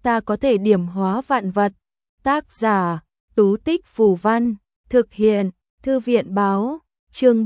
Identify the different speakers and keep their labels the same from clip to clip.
Speaker 1: ta có thể điểm hóa vạn vật. Tác giả, Tú Tích Phù Văn, thực hiện, Thư viện Báo, chương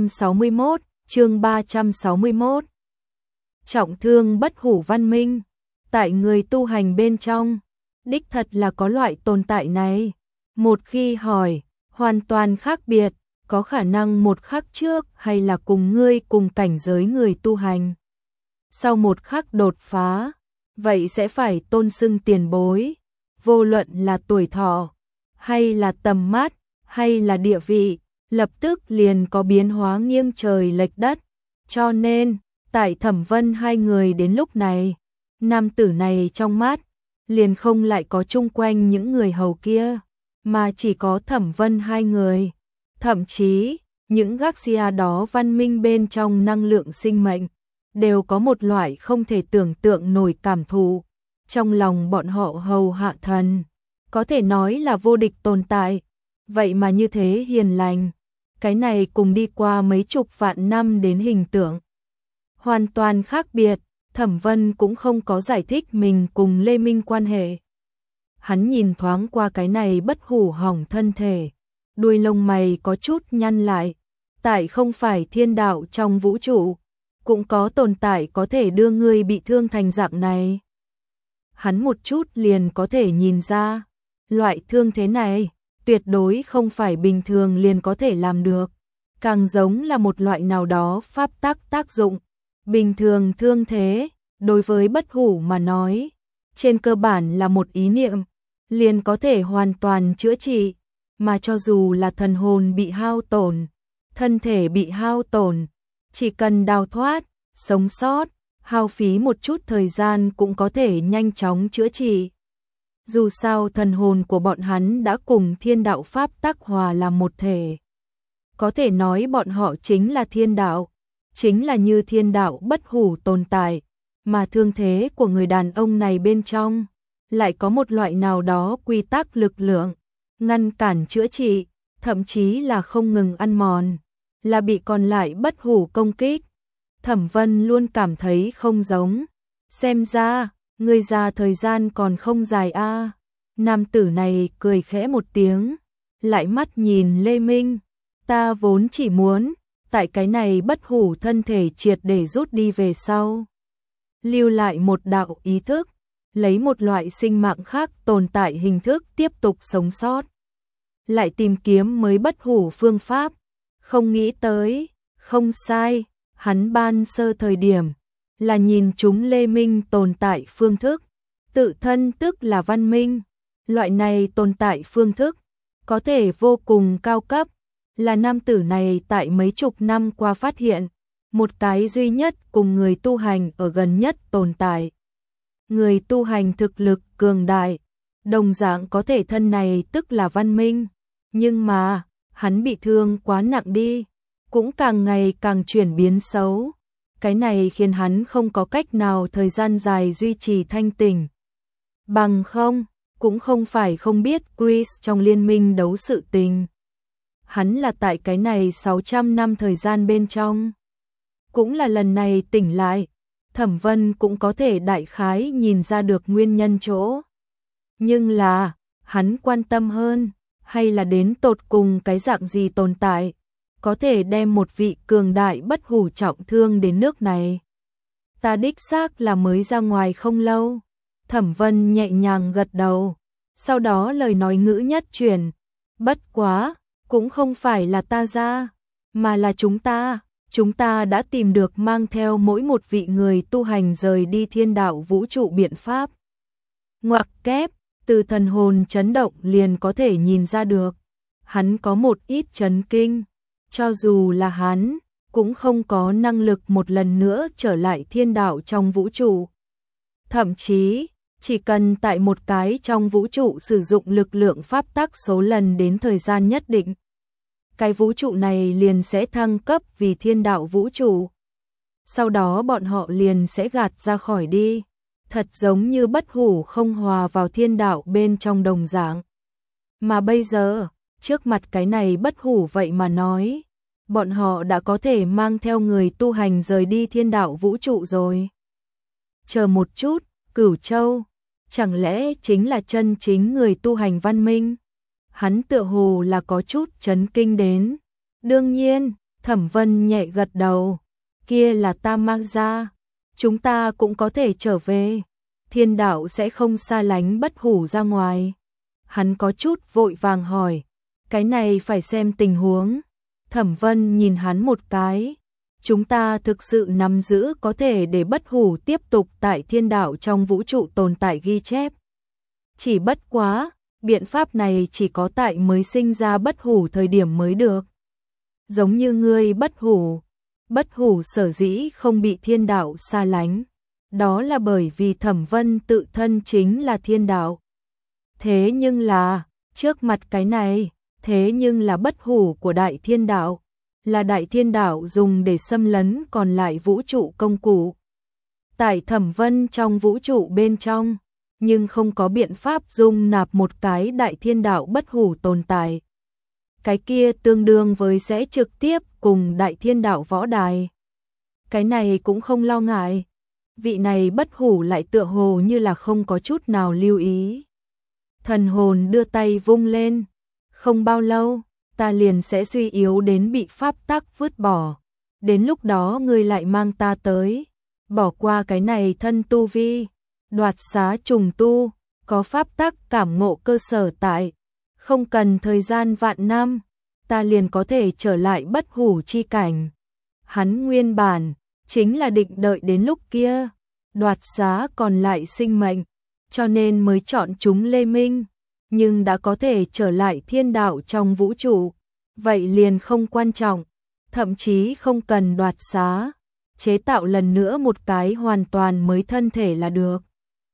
Speaker 1: 361. Trọng thương bất hủ văn minh, tại người tu hành bên trong, đích thật là có loại tồn tại này. Một khi hỏi, hoàn toàn khác biệt, có khả năng một khắc trước hay là cùng ngươi cùng cảnh giới người tu hành. Sau một khắc đột phá, vậy sẽ phải tôn xưng tiền bối, vô luận là tuổi thọ, hay là tầm mắt, hay là địa vị, lập tức liền có biến hóa nghiêng trời lệch đất. Cho nên, tại Thẩm Vân hai người đến lúc này, nam tử này trong mắt, liền không lại có chung quanh những người hầu kia, mà chỉ có Thẩm Vân hai người. Thậm chí, những Garcia đó văn minh bên trong năng lượng sinh mệnh, đều có một loại không thể tưởng tượng nổi cảm thụ. Trong lòng bọn họ hầu hạ thần, có thể nói là vô địch tồn tại, vậy mà như thế hiền lành. Cái này cùng đi qua mấy chục vạn năm đến hình tượng hoàn toàn khác biệt. Thẩm Vân cũng không có giải thích mình cùng Lê Minh quan hệ. Hắn nhìn thoáng qua cái này bất hủ hỏng thân thể, đuôi lông mày có chút nhăn lại. Tại không phải thiên đạo trong vũ trụ, cũng có tồn tại có thể đưa ngươi bị thương thành dạng này. Hắn một chút liền có thể nhìn ra, loại thương thế này tuyệt đối không phải bình thường liền có thể làm được, càng giống là một loại nào đó pháp tắc tác dụng. Bình thường thương thế, đối với bất hủ mà nói, trên cơ bản là một ý niệm, liền có thể hoàn toàn chữa trị, mà cho dù là thần hồn bị hao tổn, thân thể bị hao tổn, chỉ cần đào thoát, sống sót, hao phí một chút thời gian cũng có thể nhanh chóng chữa trị. Dù sao thần hồn của bọn hắn đã cùng thiên đạo pháp tắc hòa làm một thể. Có thể nói bọn họ chính là thiên đạo, chính là như thiên đạo bất hủ tồn tại, mà thương thế của người đàn ông này bên trong lại có một loại nào đó quy tắc lực lượng, ngăn cản chữa trị, thậm chí là không ngừng ăn mòn, là bị còn lại bất hủ công kích. Thẩm Vân luôn cảm thấy không giống, xem ra, người già thời gian còn không dài a. Nam tử này cười khẽ một tiếng, lại mắt nhìn Lê Minh, ta vốn chỉ muốn, tại cái này bất hủ thân thể triệt để rút đi về sau, lưu lại một đạo ý thức, lấy một loại sinh mạng khác tồn tại hình thức tiếp tục sống sót. Lại tìm kiếm mới bất hủ phương pháp, không nghĩ tới, không sai, hắn ban sơ thời điểm, là nhìn chúng Lê Minh tồn tại phương thức, tự thân tức là văn minh, loại này tồn tại phương thức, có thể vô cùng cao cấp, là nam tử này tại mấy chục năm qua phát hiện, một cái duy nhất cùng người tu hành ở gần nhất tồn tại. Người tu hành thực lực cường đại, đồng dạng có thể thân này tức là văn minh, nhưng mà, hắn bị thương quá nặng đi, cũng càng ngày càng chuyển biến xấu. Cái này khiến hắn không có cách nào thời gian dài duy trì thanh tỉnh. Bằng không, cũng không phải không biết Chris trong liên minh đấu sự tình. Hắn là tại cái này 600 năm thời gian bên trong. Cũng là lần này tỉnh lại, Thẩm Vân cũng có thể đại khái nhìn ra được nguyên nhân chỗ. Nhưng là, hắn quan tâm hơn, hay là đến tột cùng cái dạng gì tồn tại, có thể đem một vị cường đại bất hủ trọng thương đến nước này. Ta đích xác là mới ra ngoài không lâu. Thẩm Vân nhẹ nhàng gật đầu, sau đó lời nói ngữ nhất chuyển, bất quá, cũng không phải là ta ra, mà là chúng ta đã tìm được mang theo mỗi một vị người tu hành rời đi thiên đạo vũ trụ biện pháp. Ngoặc kép, từ thần hồn chấn động liền có thể nhìn ra được, hắn có một ít chấn kinh, cho dù là hắn, cũng không có năng lực một lần nữa trở lại thiên đạo trong vũ trụ. Thậm chí, chỉ cần tại một cái trong vũ trụ sử dụng lực lượng pháp tắc số lần đến thời gian nhất định, cái vũ trụ này liền sẽ thăng cấp vì thiên đạo vũ trụ. Sau đó bọn họ liền sẽ gạt ra khỏi đi, thật giống như bất hủ không hòa vào thiên đạo bên trong đồng dạng. Mà bây giờ, trước mặt cái này bất hủ vậy mà nói, bọn họ đã có thể mang theo người tu hành rời đi thiên đạo vũ trụ rồi. Chờ một chút, Cửu Châu, chẳng lẽ chính là chân chính người tu hành văn minh? Hắn tựa hồ là có chút chấn kinh đến. Đương nhiên, Thẩm Vân nhẹ gật đầu, kia là ta mang ra, chúng ta cũng có thể trở về, thiên đạo sẽ không xa lánh Bất Hủ ra ngoài. Hắn có chút vội vàng hỏi, cái này phải xem tình huống. Thẩm Vân nhìn hắn một cái, chúng ta thực sự nắm giữ có thể để Bất Hủ tiếp tục tại thiên đạo trong vũ trụ tồn tại ghi chép. Chỉ bất quá, biện pháp này chỉ có tại mới sinh ra Bất Hủ thời điểm mới được. Giống như ngươi Bất Hủ sở dĩ không bị thiên đạo xa lánh, đó là bởi vì Thẩm Vân tự thân chính là thiên đạo. Thế nhưng là, trước mặt cái này, thế nhưng là Bất Hủ của Đại Thiên Đạo, là Đại Thiên Đạo dùng để xâm lấn còn lại vũ trụ công cụ. Tại Thẩm Vân trong vũ trụ bên trong, nhưng không có biện pháp dung nạp một cái Đại Thiên Đạo Bất Hủ tồn tại. Cái kia tương đương với sẽ trực tiếp cùng Đại Thiên Đạo võ đài. Cái này cũng không lo ngại. Vị này Bất Hủ lại tựa hồ như là không có chút nào lưu ý. Thần hồn đưa tay vung lên. Không bao lâu, ta liền sẽ suy yếu đến bị pháp tắc vứt bỏ. Đến lúc đó ngươi lại mang ta tới. Bỏ qua cái này thân tu vi. Đoạt xá trùng tu. Có pháp tắc cảm ngộ cơ sở tại. Không cần thời gian vạn năm. Ta liền có thể trở lại Bất Hủ chi cảnh. Hắn nguyên bản chính là định đợi đến lúc kia. Đoạt xá còn lại sinh mệnh. Cho nên mới chọn chúng Lê Minh. Nhưng đã có thể trở lại thiên đạo trong vũ trụ, vậy liền không quan trọng, thậm chí không cần đoạt xá, chế tạo lần nữa một cái hoàn toàn mới thân thể là được.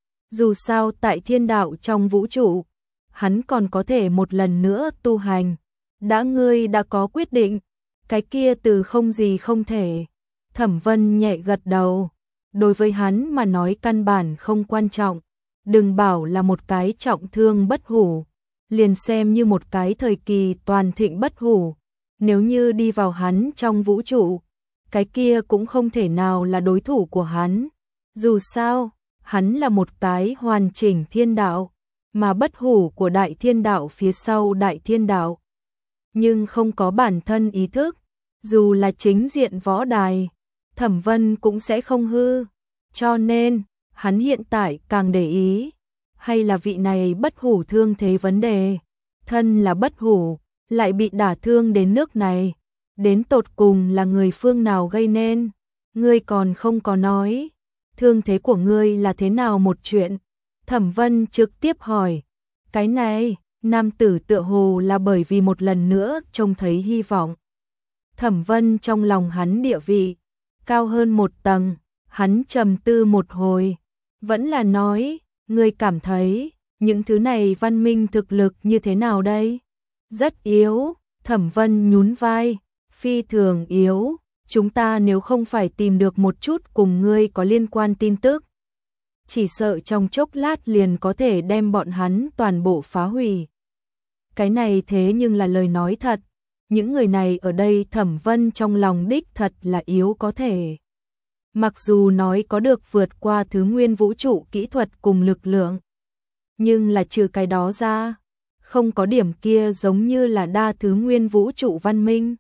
Speaker 1: Dù sao tại thiên đạo trong vũ trụ, hắn còn có thể một lần nữa tu hành. Ngươi đã có quyết định, cái kia từ không gì không thể. Thẩm Vân nhẹ gật đầu, đối với hắn mà nói căn bản không quan trọng. Đừng bảo là một cái trọng thương Bất Hủ, liền xem như một cái thời kỳ toàn thịnh Bất Hủ, nếu như đi vào hắn trong vũ trụ, cái kia cũng không thể nào là đối thủ của hắn. Dù sao, hắn là một cái hoàn chỉnh thiên đạo, mà Bất Hủ của Đại Thiên Đạo phía sau Đại Thiên Đạo, nhưng không có bản thân ý thức, dù là chính diện võ đài, Thẩm Vân cũng sẽ không hư, cho nên hắn hiện tại càng để ý, hay là vị này Bất Hủ thương thế vấn đề. Thân là Bất Hủ, lại bị đả thương đến nước này. Đến tột cùng là người phương nào gây nên? Ngươi còn không có nói. Thương thế của ngươi là thế nào một chuyện? Thẩm Vân trực tiếp hỏi. Cái này, nam tử tựa hồ là bởi vì một lần nữa trông thấy hy vọng. Thẩm Vân trong lòng hắn địa vị cao hơn một tầng, hắn trầm tư một hồi. Vẫn là nói, ngươi cảm thấy, những thứ này văn minh thực lực như thế nào đây? Rất yếu, Thẩm Vân nhún vai, phi thường yếu, chúng ta nếu không phải tìm được một chút cùng ngươi có liên quan tin tức, chỉ sợ trong chốc lát liền có thể đem bọn hắn toàn bộ phá hủy. Cái này thế nhưng là lời nói thật, những người này ở đây Thẩm Vân trong lòng đích thật là yếu có thể. Mặc dù nói có được vượt qua thứ nguyên vũ trụ kỹ thuật cùng lực lượng, nhưng là trừ cái đó ra, không có điểm kia giống như là đa thứ nguyên vũ trụ văn minh.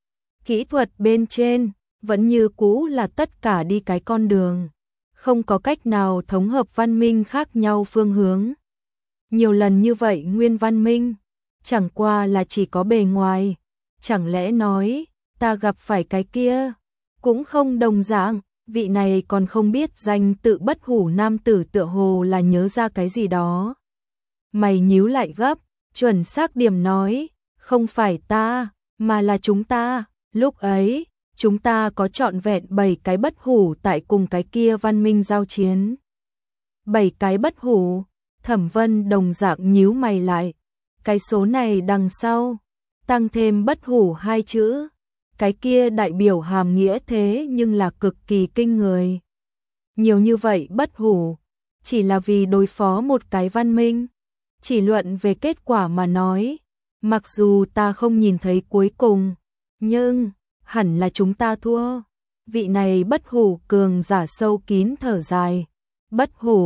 Speaker 1: Kỹ thuật bên trên, vẫn như cũ là tất cả đi cái con đường, không có cách nào thống hợp văn minh khác nhau phương hướng. Nhiều lần như vậy nguyên văn minh, chẳng qua là chỉ có bề ngoài, chẳng lẽ nói, ta gặp phải cái kia, cũng không đồng dạng. Vị này còn không biết danh tự Bất Hủ nam tử tựa hồ là nhớ ra cái gì đó. Mày nhíu lại gấp, chuẩn xác điểm nói, không phải ta, mà là chúng ta. Lúc ấy, chúng ta có trọn vẹn 7 cái Bất Hủ tại cùng cái kia văn minh giao chiến. 7 cái Bất Hủ, Thẩm Vân đồng dạng nhíu mày lại. Cái số này đằng sau, tăng thêm Bất Hủ 2 chữ. Cái kia đại biểu hàm nghĩa thế nhưng là cực kỳ kinh người. Nhiều như vậy Bất Hủ, chỉ là vì đối phó một cái văn minh. Chỉ luận về kết quả mà nói, mặc dù ta không nhìn thấy cuối cùng, nhưng hẳn là chúng ta thua. Vị này Bất Hủ cường giả sâu kín thở dài. Bất Hủ,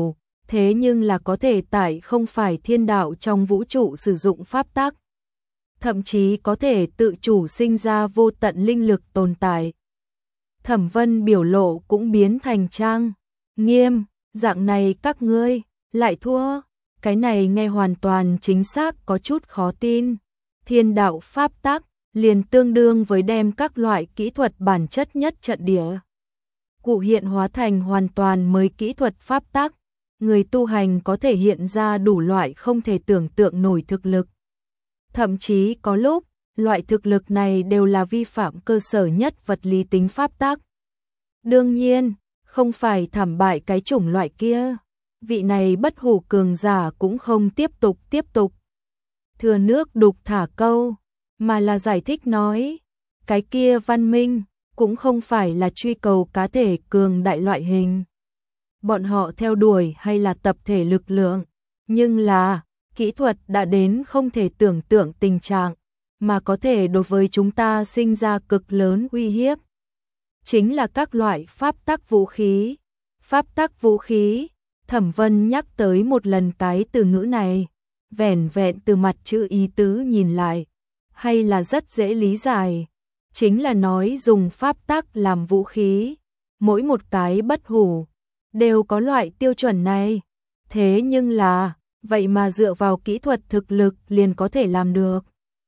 Speaker 1: thế nhưng là có thể tại không phải thiên đạo trong vũ trụ sử dụng pháp tắc, thậm chí có thể tự chủ sinh ra vô tận linh lực tồn tại. Thẩm Vân biểu lộ cũng biến thành trang nghiêm, dạng này các ngươi lại thua, cái này nghe hoàn toàn chính xác có chút khó tin. Thiên đạo pháp tắc liền tương đương với đem các loại kỹ thuật bản chất nhất trận địa cụ hiện hóa thành hoàn toàn mới kỹ thuật pháp tắc, người tu hành có thể hiện ra đủ loại không thể tưởng tượng nổi thực lực. Thậm chí có lúc, loại thực lực này đều là vi phạm cơ sở nhất vật lý tính pháp tắc. Đương nhiên, không phải thảm bại cái chủng loại kia. Vị này bất hủ cường giả cũng không tiếp tục thừa nước đục thả câu, mà là giải thích nói, cái kia văn minh cũng không phải là truy cầu cá thể cường đại loại hình. Bọn họ theo đuổi hay là tập thể lực lượng, nhưng là kỹ thuật đã đến không thể tưởng tượng tình trạng, mà có thể đối với chúng ta sinh ra cực lớn uy hiếp. Chính là các loại pháp tắc vũ khí. Pháp tắc vũ khí, Thẩm Vân nhắc tới một lần cái từ ngữ này, vẻn vẹn từ mặt chữ ý tứ nhìn lại, hay là rất dễ lý giải. Chính là nói dùng pháp tắc làm vũ khí, mỗi một cái bất hủ đều có loại tiêu chuẩn này. Thế nhưng là, vậy mà dựa vào kỹ thuật thực lực liền có thể làm được.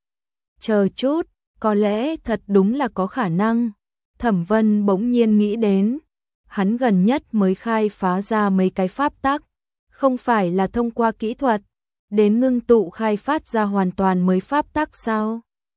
Speaker 1: Chờ chút, có lẽ thật đúng là có khả năng. Thẩm Vân bỗng nhiên nghĩ đến, hắn gần nhất mới khai phá ra mấy cái pháp tắc, không phải là thông qua kỹ thuật đến ngưng tụ khai phát ra hoàn toàn mới pháp tắc sao?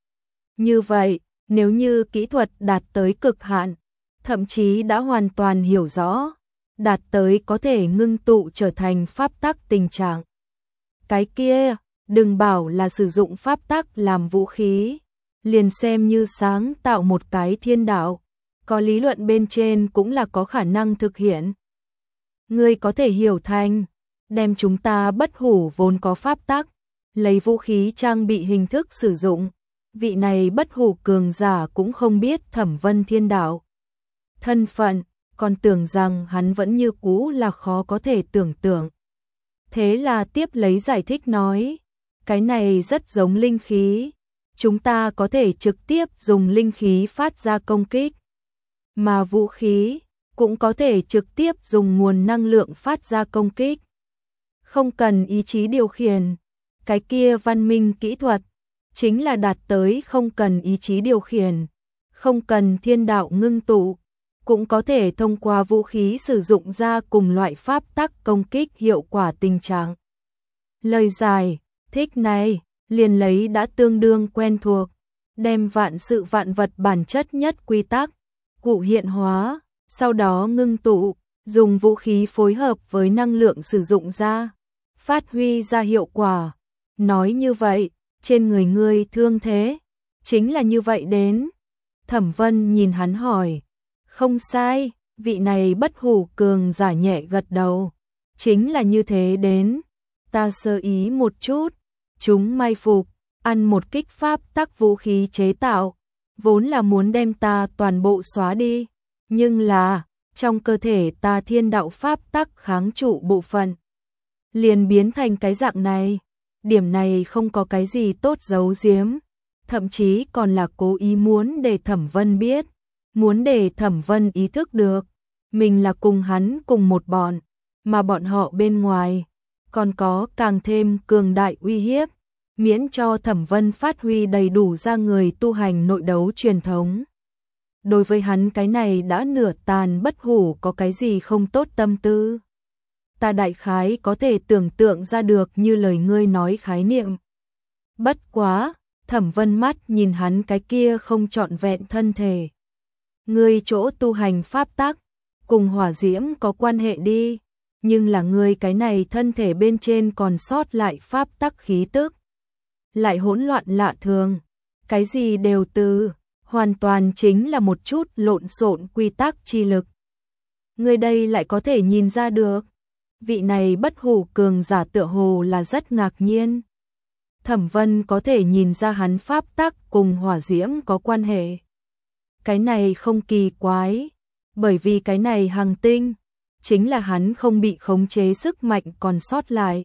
Speaker 1: Như vậy, nếu như kỹ thuật đạt tới cực hạn, thậm chí đã hoàn toàn hiểu rõ, đạt tới có thể ngưng tụ trở thành pháp tắc tình trạng. Cái kia, đừng bảo là sử dụng pháp tắc làm vũ khí, liền xem như sáng tạo một cái thiên đạo, có lý luận bên trên cũng là có khả năng thực hiện. Ngươi có thể hiểu thành, đem chúng ta bất hủ vốn có pháp tắc, lấy vũ khí trang bị hình thức sử dụng. Vị này bất hủ cường giả cũng không biết Thẩm Vân thiên đạo thân phận, còn tưởng rằng hắn vẫn như cũ là khó có thể tưởng tượng. Thế là tiếp lấy giải thích nói, cái này rất giống linh khí, chúng ta có thể trực tiếp dùng linh khí phát ra công kích, mà vũ khí cũng có thể trực tiếp dùng nguồn năng lượng phát ra công kích. Không cần ý chí điều khiển, cái kia văn minh kỹ thuật chính là đạt tới không cần ý chí điều khiển, không cần thiên đạo ngưng tụ, cũng có thể thông qua vũ khí sử dụng ra cùng loại pháp tắc công kích hiệu quả tình trạng. Lời giải thích này liền lấy đã tương đương quen thuộc, đem vạn sự vạn vật bản chất nhất quy tắc cụ hiện hóa, sau đó ngưng tụ, dùng vũ khí phối hợp với năng lượng sử dụng ra, phát huy ra hiệu quả. Nói như vậy, trên người ngươi thương thế, chính là như vậy đến. Thẩm Vân nhìn hắn hỏi, không sai, vị này bất hủ cường giả nhẹ gật đầu, chính là như thế đến. Ta sơ ý một chút, chúng mai phục, ăn một kích pháp tắc vũ khí chế tạo, vốn là muốn đem ta toàn bộ xóa đi, nhưng là, trong cơ thể ta thiên đạo pháp tắc kháng trụ bộ phận, liền biến thành cái dạng này. Điểm này không có cái gì tốt giấu giếm, thậm chí còn là cố ý muốn để Thẩm Vân biết, muốn để Thẩm Vân ý thức được, mình là cùng hắn cùng một bọn, mà bọn họ bên ngoài còn có càng thêm cường đại uy hiếp, miễn cho Thẩm Vân phát huy đầy đủ ra người tu hành nội đấu truyền thống. Đối với hắn cái này đã nửa tàn bất hủ có cái gì không tốt tâm tư. Ta đại khái có thể tưởng tượng ra được như lời ngươi nói khái niệm. Bất quá, Thẩm Vân mắt nhìn hắn cái kia không trọn vẹn thân thể. Ngươi chỗ tu hành pháp tắc, cùng hỏa diễm có quan hệ đi, nhưng là ngươi cái này thân thể bên trên còn sót lại pháp tắc khí tức. Lại hỗn loạn lạ thường, cái gì đều từ, hoàn toàn chính là một chút lộn xộn quy tắc chi lực. Ngươi đây lại có thể nhìn ra được. Vị này bất hủ cường giả tựa hồ là rất ngạc nhiên. Thẩm Vân có thể nhìn ra hắn pháp tắc cùng hỏa diễm có quan hệ. Cái này không kỳ quái, bởi vì cái này hành tinh chính là hắn không bị khống chế sức mạnh còn sót lại.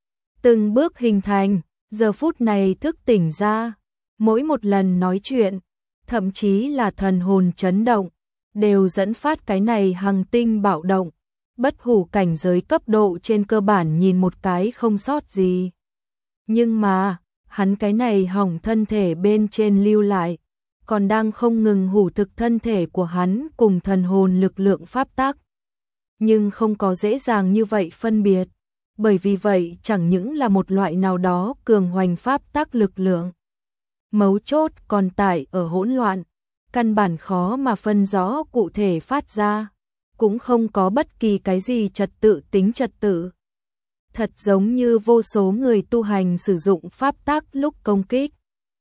Speaker 1: Từng bước hình thành, giờ phút này thức tỉnh ra, mỗi một lần nói chuyện, thậm chí là thần hồn chấn động, đều dẫn phát cái này hằng tinh bạo động. Bất hủ cảnh giới cấp độ trên cơ bản nhìn một cái không sót gì. Nhưng mà, hắn cái này hỏng thân thể bên trên lưu lại, còn đang không ngừng hủ thực thân thể của hắn cùng thần hồn lực lượng pháp tắc. Nhưng không có dễ dàng như vậy phân biệt, bởi vì vậy chẳng những là một loại nào đó cường hoành pháp tắc lực lượng. Mấu chốt còn tại ở hỗn loạn, căn bản khó mà phân rõ cụ thể phát ra, cũng không có bất kỳ cái gì trật tự tính trật tự. Thật giống như vô số người tu hành sử dụng pháp tắc lúc công kích.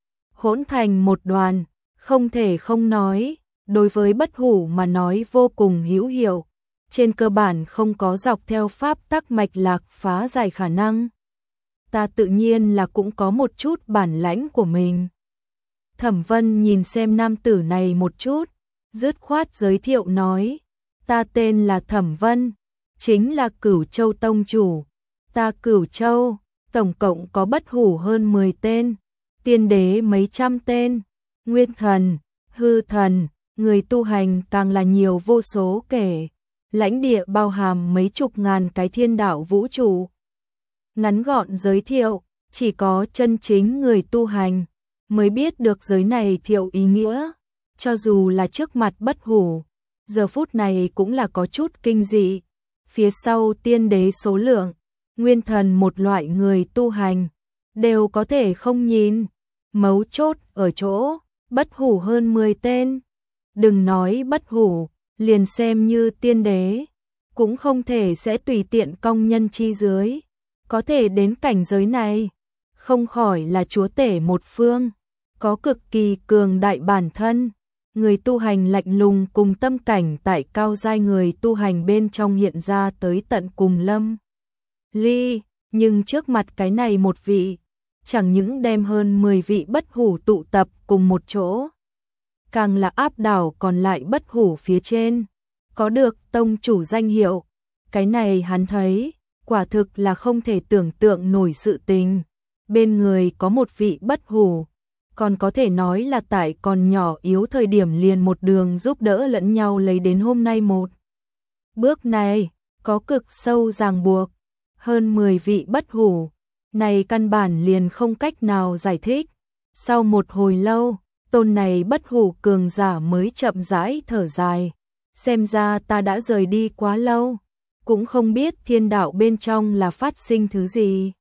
Speaker 1: Hỗn thành một đoàn, không thể không nói, đối với bất hủ mà nói vô cùng hữu hiệu, trên cơ bản không có dọc theo pháp tắc mạch lạc phá giải khả năng. Ta tự nhiên là cũng có một chút bản lãnh của mình. Thẩm Vân nhìn xem nam tử này một chút, dứt khoát giới thiệu nói, ta tên là Thẩm Vân, chính là Cửu Châu Tông chủ. Ta Cửu Châu, tổng cộng có bất hủ hơn 10 tên, tiên đế mấy trăm tên, nguyên thần, hư thần, người tu hành càng là nhiều vô số kể, lãnh địa bao hàm mấy chục ngàn cái thiên đạo vũ trụ. Ngắn gọn giới thiệu, chỉ có chân chính người tu hành mới biết được giới này thiệu ý nghĩa, cho dù là trước mặt bất hủ, giờ phút này cũng là có chút kinh dị. Phía sau tiên đế số lượng, nguyên thần một loại người tu hành, đều có thể không nhìn. Mấu chốt ở chỗ, bất hủ hơn 10 tên. Đừng nói bất hủ, liền xem như tiên đế, cũng không thể sẽ tùy tiện cong nhân chi dưới. Có thể đến cảnh giới này, không khỏi là chúa tể một phương, có cực kỳ cường đại bản thân. Người tu hành lạnh lùng cùng tâm cảnh tại cao giai người tu hành bên trong hiện ra tới tận cùng lâm ly, nhưng trước mặt cái này một vị, chẳng những đem hơn 10 vị bất hủ tụ tập cùng một chỗ, càng là áp đảo còn lại bất hủ phía trên, có được tông chủ danh hiệu. Cái này hắn thấy, quả thực là không thể tưởng tượng nổi sự tình. Bên người có một vị bất hủ, còn có thể nói là tại còn nhỏ yếu thời điểm liền một đường giúp đỡ lẫn nhau lấy đến hôm nay một. Bước này, có cực sâu ràng buộc, hơn 10 vị bất hủ, này căn bản liền không cách nào giải thích. Sau một hồi lâu, tôn này bất hủ cường giả mới chậm rãi thở dài, xem ra ta đã rời đi quá lâu, cũng không biết thiên đạo bên trong là phát sinh thứ gì.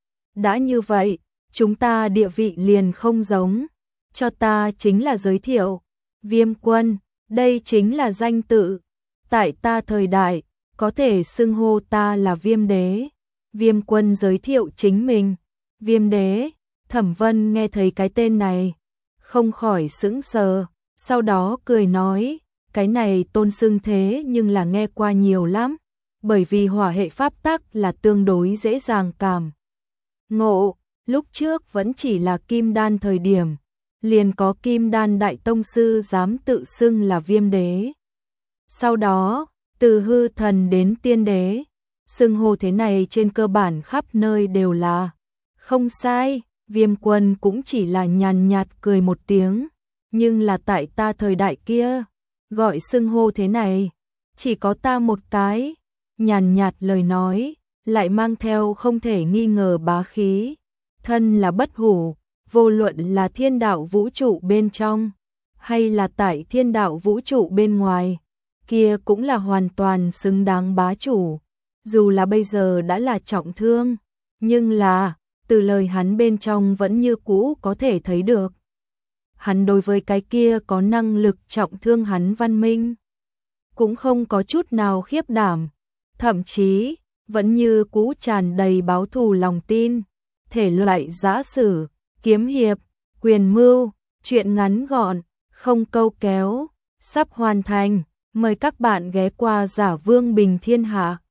Speaker 1: Đã như vậy, chúng ta địa vị liền không giống, cho ta chính là giới thiệu, Viêm Quân, đây chính là danh tự, tại ta thời đại, có thể xưng hô ta là Viêm Đế. Viêm Quân giới thiệu chính mình, Viêm Đế. Thẩm Vân nghe thấy cái tên này, không khỏi sững sờ, sau đó cười nói, cái này tôn xưng thế nhưng là nghe qua nhiều lắm, bởi vì hỏa hệ pháp tắc là tương đối dễ dàng cảm ngộ. Lúc trước vẫn chỉ là kim đan thời điểm, liền có kim đan đại tông sư dám tự xưng là Viêm Đế. Sau đó, từ hư thần đến tiên đế, xưng hô thế này trên cơ bản khắp nơi đều là không sai. Viêm Quân cũng chỉ là nhàn nhạt cười một tiếng, nhưng là tại ta thời đại kia, gọi xưng hô thế này, chỉ có ta một cái. Nhàn nhạt lời nói, lại mang theo không thể nghi ngờ bá khí. Thân là bất hủ, vô luận là thiên đạo vũ trụ bên trong, hay là tại thiên đạo vũ trụ bên ngoài, kia cũng là hoàn toàn xứng đáng bá chủ. Dù là bây giờ đã là trọng thương, nhưng là, từ lời hắn bên trong vẫn như cũ có thể thấy được. Hắn đối với cái kia có năng lực trọng thương hắn văn minh, cũng không có chút nào khiếp đảm, thậm chí, vẫn như cũ tràn đầy báo thù lòng tin. Thể loại giã sử, kiếm hiệp, quyền mưu, truyện ngắn gọn, không câu kéo, sắp hoàn thành. Mời các bạn ghé qua Giả Vương Bình Thiên Hạ.